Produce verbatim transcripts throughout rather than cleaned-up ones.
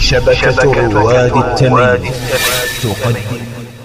شبكة رواد التمييز تقدم.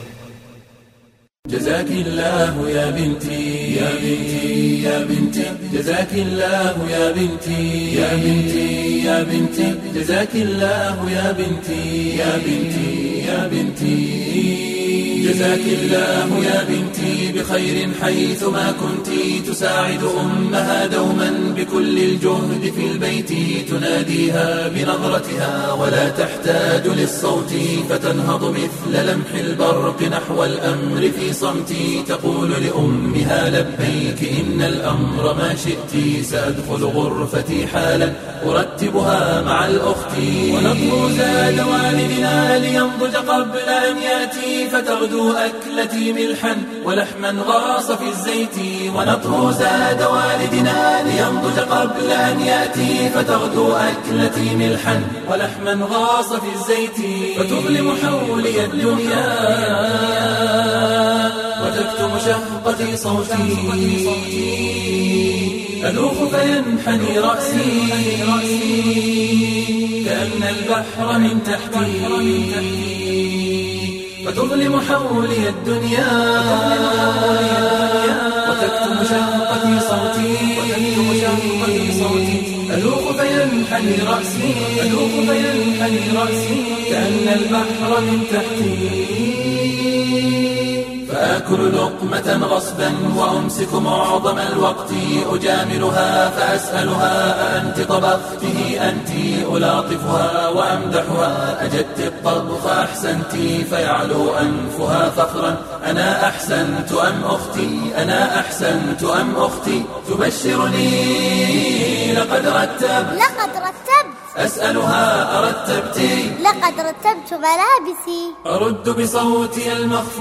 جزاك الله يا بنتي يا بنتي يا بنتي جزاك الله يا بنتي يا بنتي يا بنتي جزاك الله يا بنتي يا بنتي يا بنتي جزاك الله يا بنتي بخير حيثما كنت تساعد أمها دوما بكل الجهد في البيت تناديها بنظرتها ولا تحتاج للصوت فتنهض مثل لمح البرق نحو الأمر في صمت تقول لأمها لبيك إن الأمر ما شئت سأدخل غرفتي حالا أرتبها مع الأخت ونطلب زاد والدنا لينضج قبل أن يأتي فتغدو أكلتي ملحا ولحما غاص في الزيت ونطهو زاد والدنا لينضج قبل أن يأتي فتغدو أكلتي ملحا ولحما غاص في الزيت فتظلم حولي الدنيا وتكتم شهقتي صوتي أذوق فينحني رأسي كأن البحر من تحتي فتظلم حولي الدنيا وتكتم شهقتي صوتي أذوق فينحني رأسي أذوق فينحني رأسي كأن البحر من تحتي فآكل لقمة غصبا وأمسك معظم الوقت أجاملها فأسألها أأنت طبختي أنت ألاطفها وأمدحها أجدت الطبخ أحسنت فيعلو أنفها فخرا أنا أحسنت أم أختي أنا أحسنت أم أختي تبشرني لقد رتبت لقد رتبت أسألها أرتبتي لقد رتبت ملابسي أرد بصوتي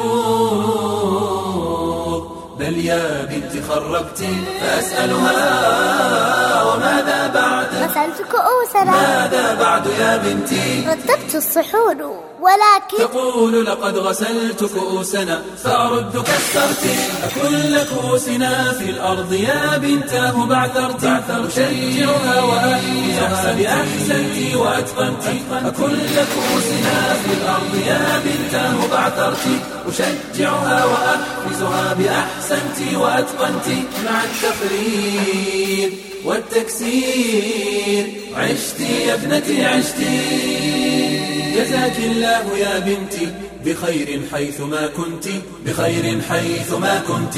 المخفوض بل يا بنت خربتي فأسألها وماذا بعد غسلت كؤوسنا ماذا بعد يا بنتي رتبت الصحون ولكن تقول لقد غسلت كؤوسنا فأرد كسرت أكل كؤوسنا في الأرض يا بنتاه بعثرت أشجعها وأحفزها بأحسنت وأتقنت أكل كؤوسنا في الأرض يا بنتاه بعثرت أشجعها وأحفزها بأحسنت وأتقنت مع التقرير والتكسير عشتي يا ابنتي عشتي جزاك الله يا بنتي بخير حيثما كنت بخير حيثما كنت.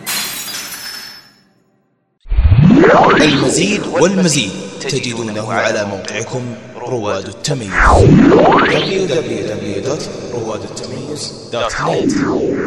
المزيد والمزيد تجدونه على موقعكم رواد التمييز دبليو دبليو دبليو دوت رواد التمييز دوت نت.